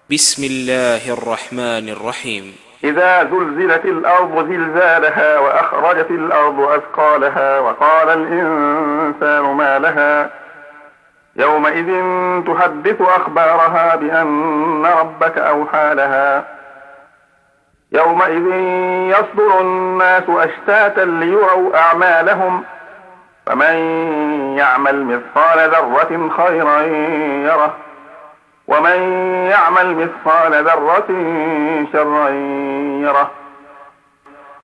بسم الله الرحمن الرحيم. إذا زلزلت الأرض زلزالها وأخرجت الأرض أثقالها وقال الإنسان ما لها يومئذ تحدث أخبارها بأن ربك أوحى لها يومئذ يصدر الناس أشتاتا ليروا أعمالهم فمن يعمل مثقال ذرة خيرا يره ومن يعمل مثقال ذرة شرا يره